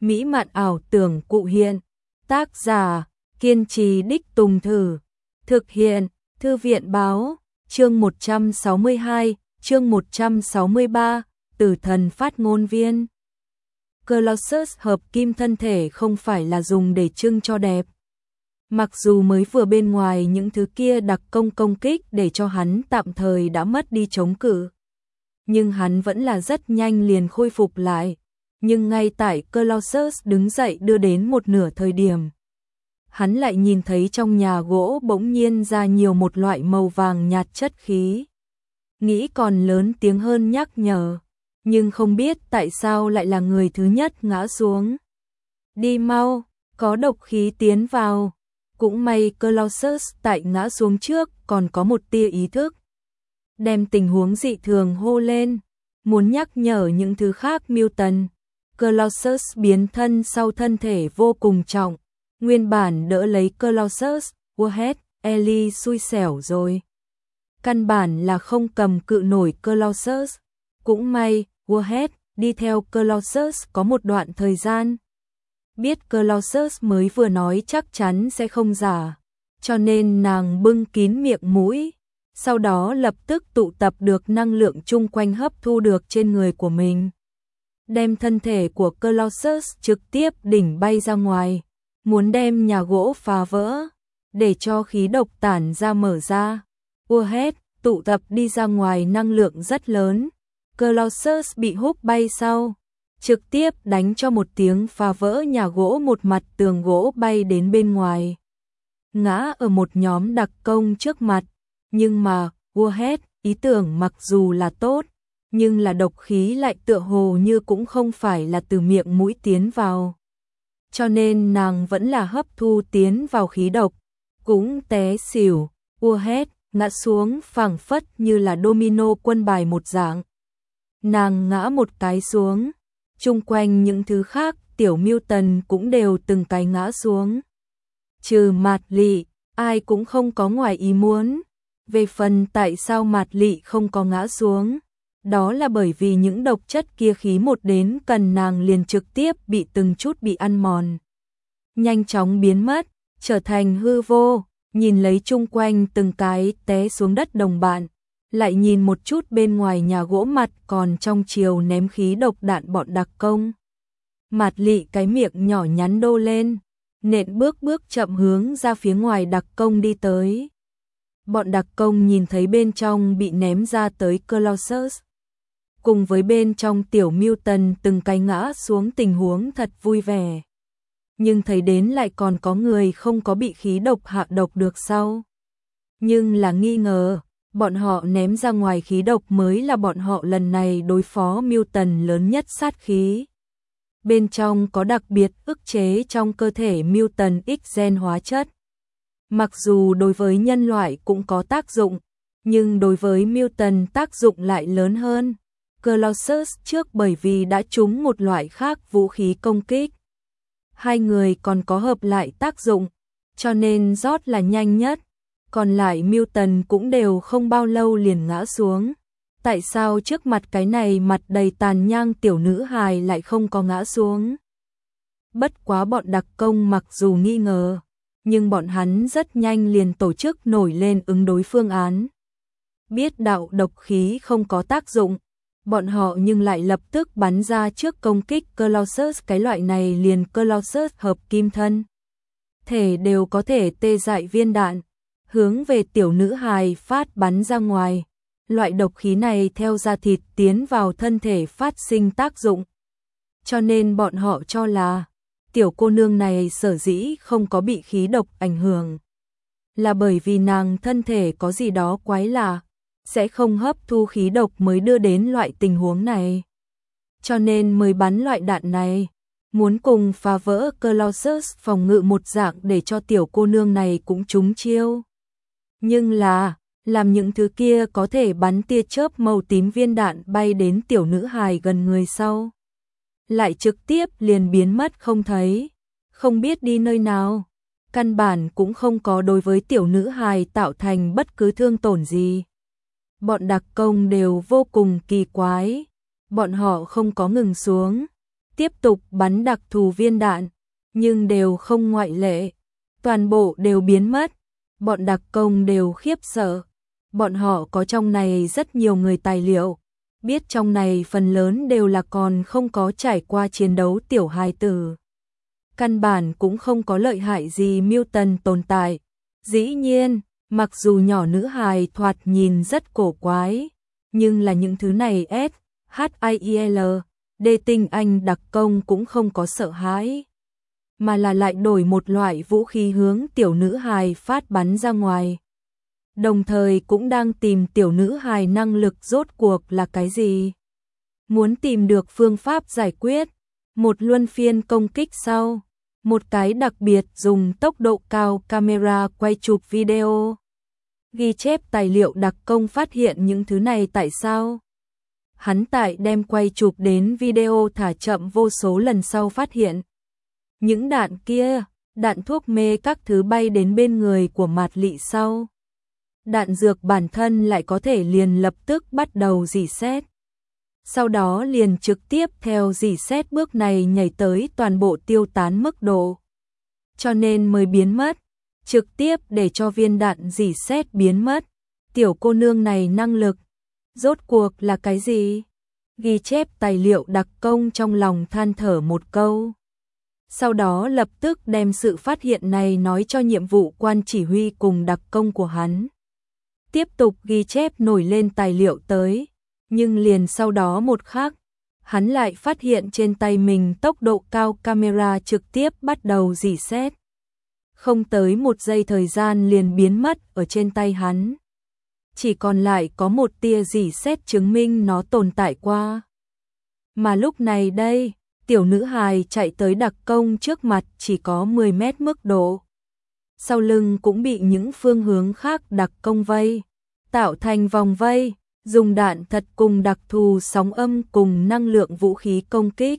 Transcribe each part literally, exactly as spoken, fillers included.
mỹ mạn ảo tưởng cụ hiện. Tác giả, kiên trì đích tùng thử. Thực hiện, Thư viện báo, chương một trăm sáu mươi hai, chương một trăm sáu mươi ba, Tử thần phát ngôn viên. Colossus hợp kim thân thể không phải là dùng để trưng cho đẹp. Mặc dù mới vừa bên ngoài những thứ kia đặc công công kích để cho hắn tạm thời đã mất đi chống cự. Nhưng hắn vẫn là rất nhanh liền khôi phục lại. Nhưng ngay tại Colossus đứng dậy đưa đến một nửa thời điểm, hắn lại nhìn thấy trong nhà gỗ bỗng nhiên ra nhiều một loại màu vàng nhạt chất khí. Nghĩ còn lớn tiếng hơn nhắc nhở, nhưng không biết tại sao lại là người thứ nhất ngã xuống. Đi mau, có độc khí tiến vào. Cũng may Colossus tại ngã xuống trước còn có một tia ý thức. Đem tình huống dị thường hô lên, muốn nhắc nhở những thứ khác Milton. Colossus biến thân sau thân thể vô cùng trọng. Nguyên bản đỡ lấy Colossus, Warhead, Ellie xui xẻo rồi. Căn bản là không cầm cự nổi Colossus. Cũng may, Warhead đi theo Colossus có một đoạn thời gian. Biết Colossus mới vừa nói chắc chắn sẽ không giả, cho nên nàng bưng kín miệng mũi, sau đó lập tức tụ tập được năng lượng chung quanh hấp thu được trên người của mình. Đem thân thể của Colossus trực tiếp đỉnh bay ra ngoài, muốn đem nhà gỗ phá vỡ, để cho khí độc tản ra mở ra. Warhead tụ tập đi ra ngoài năng lượng rất lớn, Colossus bị húc bay sau, trực tiếp đánh cho một tiếng phá vỡ nhà gỗ, một mặt tường gỗ bay đến bên ngoài. Ngã ở một nhóm đặc công trước mặt, nhưng mà, Warhead, ý tưởng mặc dù là tốt, nhưng là độc khí lại tựa hồ như cũng không phải là từ miệng mũi tiến vào. Cho nên nàng vẫn là hấp thu tiến vào khí độc, cũng té xỉu, Warhead ngã xuống phảng phất như là domino quân bài một dạng. Nàng ngã một cái xuống, chung quanh những thứ khác tiểu Milton cũng đều từng cái ngã xuống. Trừ Mạt Lị, ai cũng không có ngoài ý muốn. Về phần tại sao Mạt Lị không có ngã xuống, đó là bởi vì những độc chất kia khí một đến cần nàng liền trực tiếp bị từng chút bị ăn mòn. Nhanh chóng biến mất, trở thành hư vô, nhìn lấy chung quanh từng cái té xuống đất đồng bạn. Lại nhìn một chút bên ngoài nhà gỗ mặt còn trong chiều ném khí độc đạn bọn đặc công. Mạt Lị cái miệng nhỏ nhắn đô lên, nện bước bước chậm hướng ra phía ngoài đặc công đi tới. Bọn đặc công nhìn thấy bên trong bị ném ra tới Colossus, cùng với bên trong tiểu Milton từng cái ngã xuống tình huống thật vui vẻ. Nhưng thấy đến lại còn có người không có bị khí độc hạ độc được sau. Nhưng là nghi ngờ, bọn họ ném ra ngoài khí độc mới là bọn họ lần này đối phó Milton lớn nhất sát khí. Bên trong có đặc biệt ức chế trong cơ thể Milton X gen hóa chất. Mặc dù đối với nhân loại cũng có tác dụng, nhưng đối với Milton tác dụng lại lớn hơn. Colossus trước bởi vì đã trúng một loại khác vũ khí công kích. Hai người còn có hợp lại tác dụng, cho nên rót là nhanh nhất. Còn lại Milton cũng đều không bao lâu liền ngã xuống. Tại sao trước mặt cái này mặt đầy tàn nhang tiểu nữ hài lại không có ngã xuống? Bất quá bọn đặc công mặc dù nghi ngờ, nhưng bọn hắn rất nhanh liền tổ chức nổi lên ứng đối phương án. Biết đạo độc khí không có tác dụng, bọn họ nhưng lại lập tức bắn ra trước công kích Colossus, cái loại này liền Colossus hợp kim thân. Thể đều có thể tê dại viên đạn, hướng về tiểu nữ hài phát bắn ra ngoài. Loại độc khí này theo da thịt tiến vào thân thể phát sinh tác dụng. Cho nên bọn họ cho là tiểu cô nương này sở dĩ không có bị khí độc ảnh hưởng, là bởi vì nàng thân thể có gì đó quái lạ, sẽ không hấp thu khí độc mới đưa đến loại tình huống này. Cho nên mới bắn loại đạn này, muốn cùng phá vỡ Colossus phòng ngự một dạng để cho tiểu cô nương này cũng trúng chiêu. Nhưng là, làm những thứ kia có thể bắn tia chớp màu tím viên đạn bay đến tiểu nữ hài gần người sau, lại trực tiếp liền biến mất không thấy, không biết đi nơi nào. Căn bản cũng không có đối với tiểu nữ hài tạo thành bất cứ thương tổn gì. Bọn đặc công đều vô cùng kỳ quái, bọn họ không có ngừng xuống, tiếp tục bắn đặc thù viên đạn, nhưng đều không ngoại lệ, toàn bộ đều biến mất. Bọn đặc công đều khiếp sợ, bọn họ có trong này rất nhiều người tài liệu, biết trong này phần lớn đều là còn không có trải qua chiến đấu tiểu hài tử. Căn bản cũng không có lợi hại gì mutant tồn tại. Dĩ nhiên, mặc dù nhỏ nữ hài thoạt nhìn rất cổ quái, nhưng là những thứ này S, H I I L, D tinh anh đặc công cũng không có sợ hãi, mà là lại đổi một loại vũ khí hướng tiểu nữ hài phát bắn ra ngoài. Đồng thời cũng đang tìm tiểu nữ hài năng lực rốt cuộc là cái gì. Muốn tìm được phương pháp giải quyết, một luân phiên công kích sau, một cái đặc biệt dùng tốc độ cao camera quay chụp video. Ghi chép tài liệu đặc công phát hiện những thứ này tại sao? Hắn tại đem quay chụp đến video thả chậm vô số lần sau phát hiện. Những đạn kia, đạn thuốc mê các thứ bay đến bên người của Mạt Lị sau. Đạn dược bản thân lại có thể liền lập tức bắt đầu rỉ sét. Sau đó liền trực tiếp theo rỉ sét bước này nhảy tới toàn bộ tiêu tán mức độ. Cho nên mới biến mất, trực tiếp để cho viên đạn rỉ sét biến mất. Tiểu cô nương này năng lực, rốt cuộc là cái gì? Ghi chép tài liệu đặc công trong lòng than thở một câu. Sau đó lập tức đem sự phát hiện này nói cho nhiệm vụ quan chỉ huy cùng đặc công của hắn. Tiếp tục ghi chép nổi lên tài liệu tới, nhưng liền sau đó một khắc, hắn lại phát hiện trên tay mình tốc độ cao camera trực tiếp bắt đầu rỉ sét. Không tới một giây thời gian liền biến mất ở trên tay hắn. Chỉ còn lại có một tia rỉ sét chứng minh nó tồn tại qua. Mà lúc này đây, tiểu nữ hài chạy tới đặc công trước mặt chỉ có mười mét mức độ. Sau lưng cũng bị những phương hướng khác đặc công vây, tạo thành vòng vây, dùng đạn thật cùng đặc thù sóng âm cùng năng lượng vũ khí công kích.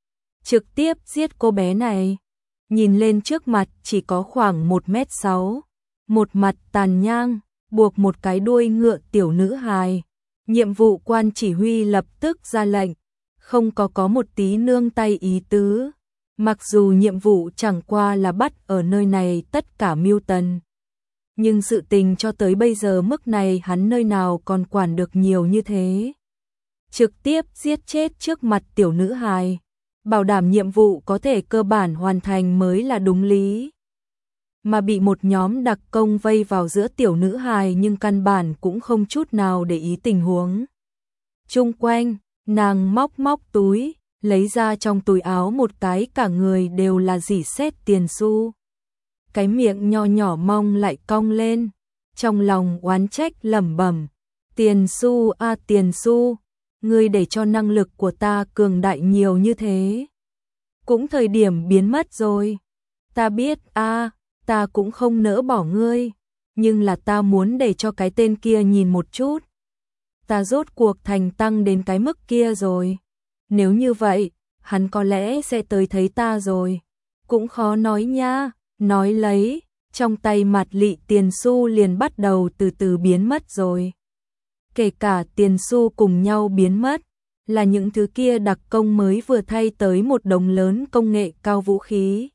Trực tiếp giết cô bé này. Nhìn lên trước mặt chỉ có khoảng một mét sáu, một mặt tàn nhang, buộc một cái đuôi ngựa tiểu nữ hài. Nhiệm vụ quan chỉ huy lập tức ra lệnh, không có có một tí nương tay ý tứ. Mặc dù nhiệm vụ chẳng qua là bắt ở nơi này tất cả mutant, nhưng sự tình cho tới bây giờ mức này hắn nơi nào còn quản được nhiều như thế. Trực tiếp giết chết trước mặt tiểu nữ hài, bảo đảm nhiệm vụ có thể cơ bản hoàn thành mới là đúng lý. Mà bị một nhóm đặc công vây vào giữa tiểu nữ hài nhưng căn bản cũng không chút nào để ý tình huống. Chung quanh, nàng móc móc túi, lấy ra trong túi áo một cái cả người đều là rỉ sét tiền xu. Cái miệng nho nhỏ mong lại cong lên, trong lòng oán trách lẩm bẩm, tiền xu a à, tiền xu, ngươi để cho năng lực của ta cường đại nhiều như thế. Cũng thời điểm biến mất rồi. Ta biết a, à, ta cũng không nỡ bỏ ngươi, nhưng là ta muốn để cho cái tên kia nhìn một chút. Ta rốt cuộc thành tăng đến cái mức kia rồi. Nếu như vậy, hắn có lẽ sẽ tới thấy ta rồi. Cũng khó nói nha. Nói lấy, trong tay Mạt Lị tiền xu liền bắt đầu từ từ biến mất rồi. Kể cả tiền xu cùng nhau biến mất, là những thứ kia đặc công mới vừa thay tới một đống lớn công nghệ cao vũ khí.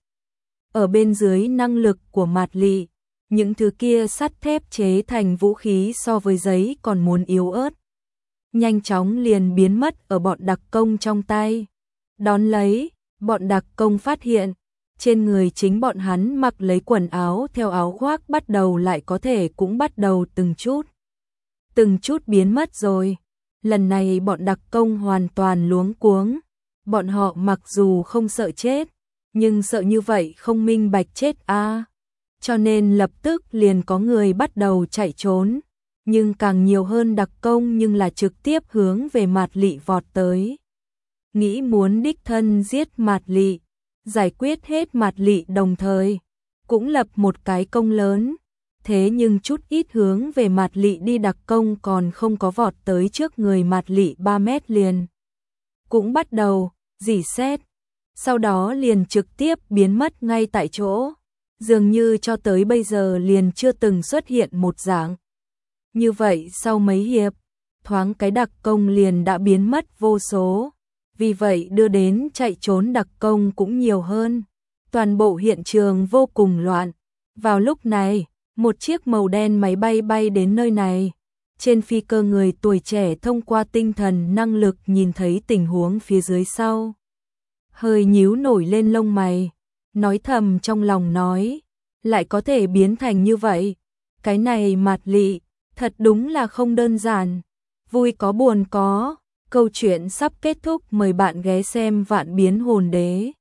Ở bên dưới năng lực của Mạt Lị, những thứ kia sắt thép chế thành vũ khí so với giấy còn muốn yếu ớt. Nhanh chóng liền biến mất ở bọn đặc công trong tay. Đón lấy, bọn đặc công phát hiện, trên người chính bọn hắn mặc lấy quần áo theo áo khoác bắt đầu lại có thể cũng bắt đầu từng chút. Từng chút biến mất rồi. Lần này bọn đặc công hoàn toàn luống cuống. Bọn họ mặc dù không sợ chết, nhưng sợ như vậy không minh bạch chết a. À. Cho nên lập tức liền có người bắt đầu chạy trốn. Nhưng càng nhiều hơn đặc công nhưng là trực tiếp hướng về Mạt Lị vọt tới. Nghĩ muốn đích thân giết Mạt Lị, giải quyết hết Mạt Lị đồng thời, cũng lập một cái công lớn. Thế nhưng chút ít hướng về Mạt Lị đi đặc công còn không có vọt tới trước người Mạt Lị ba mét liền. Cũng bắt đầu, rỉ sét, sau đó liền trực tiếp biến mất ngay tại chỗ. Dường như cho tới bây giờ liền chưa từng xuất hiện một dạng. Như vậy sau mấy hiệp, thoáng cái đặc công liền đã biến mất vô số. vì vậy đưa đến chạy trốn đặc công cũng nhiều hơn. Toàn bộ hiện trường vô cùng loạn. Vào lúc này, một chiếc màu đen máy bay bay đến nơi này. Trên phi cơ người tuổi trẻ thông qua tinh thần năng lực nhìn thấy tình huống phía dưới sau. Hơi nhíu nổi lên lông mày, nói thầm trong lòng nói, lại có thể biến thành như vậy. Cái này Mạt Lị, thật đúng là không đơn giản. Vui có buồn có, câu chuyện sắp kết thúc, mời bạn ghé xem Vạn Biến Hồn Đế.